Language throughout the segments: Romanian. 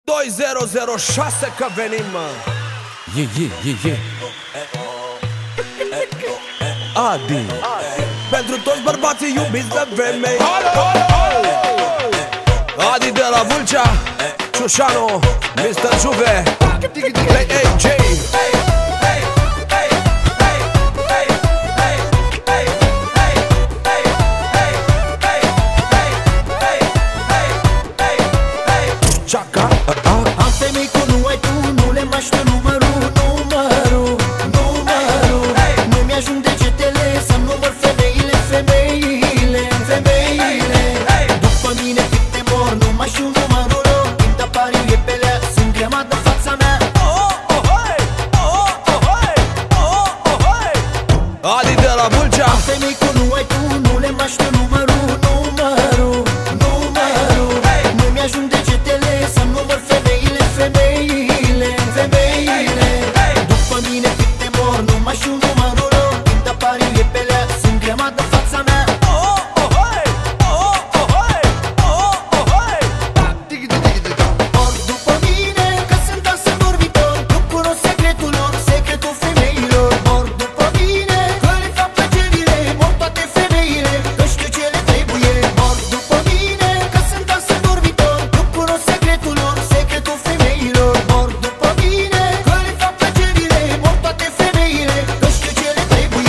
2006 că venim, mă. Adi, pentru toți bărbații iubiți de femei. Adi de la Vâlcea, Ciușanu, Mr. Juve, AJ. Am femei cu nu ai tu, nu le mai știu numărul. Nu mi-ajung degetele să număr femeile. După mine câte mor, nu mai știu numărul lor. Când apariu e pelea, sunt grămadă în fața mea. Adi de la Vâlcea. Am femei cu nu ai tu, nu le mai știu numărul. Nu mi-ajung degetele să număr femeile. După mine câte mor, nu mai știu numărul lor. Când apariu e pelea, sunt grămadă în fața mea. Ori după mine, că sunt dansă dormitor, nu cunosc secretul lor, secretul femeilor. Ori după mine, că le fac plăcerile, mor toate femeile, că știu ce le trebuie. Ori după mine, că sunt dansă dormitor, nu cunosc secretul lor, secretul femeilor. Ori după mine, că le fac plăcerile, mor toate femeile, că știu ce le trebuie.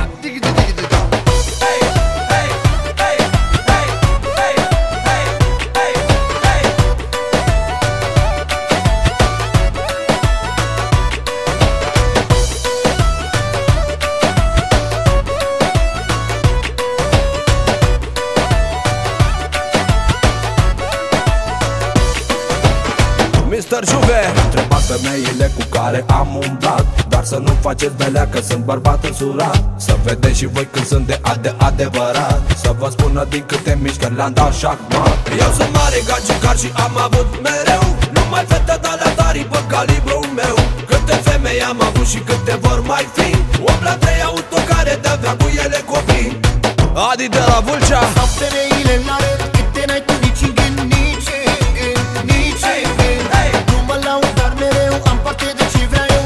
Mr. Juve. Întrebați femeile cu care am umblat, dar să nu faceți belea că sunt bărbat însurat. Să vedeți și voi când sunt de adevărat, să vă spună din câte mișcări le-am dat șahmat. Eu sunt mare gagicar și am avut mereu numai fete de-alea tari pe calibrul meu. Câte femei am avut și câte vor mai fi, 8 la 3 autocare de-avea cu ele copii. Adi de la Vâlcea. Stau femeile la rând, câte n-ai tu nici în gând, nici în gând. Nu mă laud, dar mereu am parte de ce vreau eu.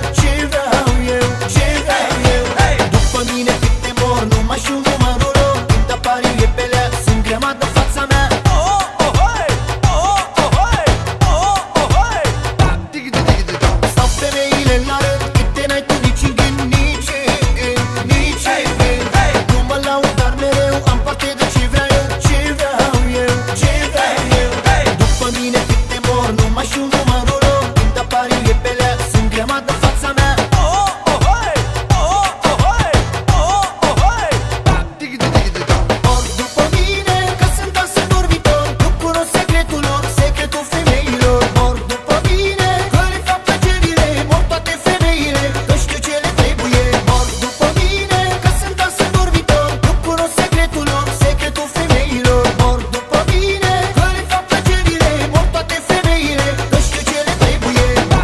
După mine câte mor, nu mai știu numărul lor. Când apariu e pelea, sunt grămadă în fața mea. Stau femeile la rând, câte n-ai tu nici în gând, nici în gând. Nu mă laud, dar mereu am parte de ce vreau eu. După mine câte mor, nu mai știu numărul lor. Când apariu e pelea, sunt grămadă în fața mea. Ori după mine, că sunt dansă dormitor, nu cunosc secretul lor, secretul femeilor. Ori după mine, că le fac plăcerile, mor toate femeile, că știu ce le trebuie. Ori după mine, că sunt dansă dormitor, nu cunosc secretul lor, secretul femeilor. Ori după mine, că le fac plăcerile, mor toate femeile, că știu ce le trebuie.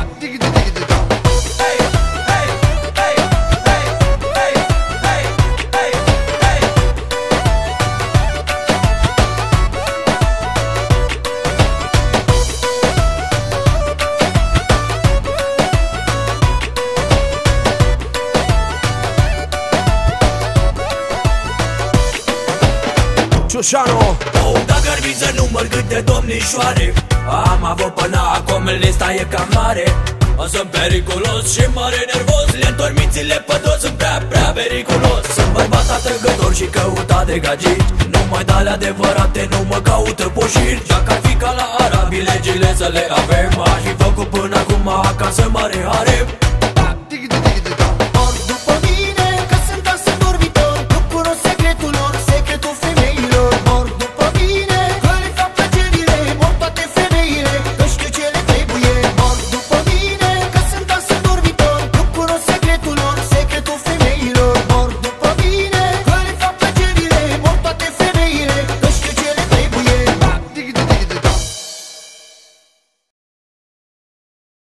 Ciușanu. Dacă ar fi să număr câte domnișoare am avut până acum, lista e cam mare. Sunt periculos și mare nervos, le-ntorc mințile pe toți, sunt prea periculos. Sunt bărbat atrăgător și căutat de gagiri, numai de-ale adevărate nu mă caută poșiri. Dacă ar fi ca la arabii legile să le avem, aș fi făcut până acum acasă mare harem.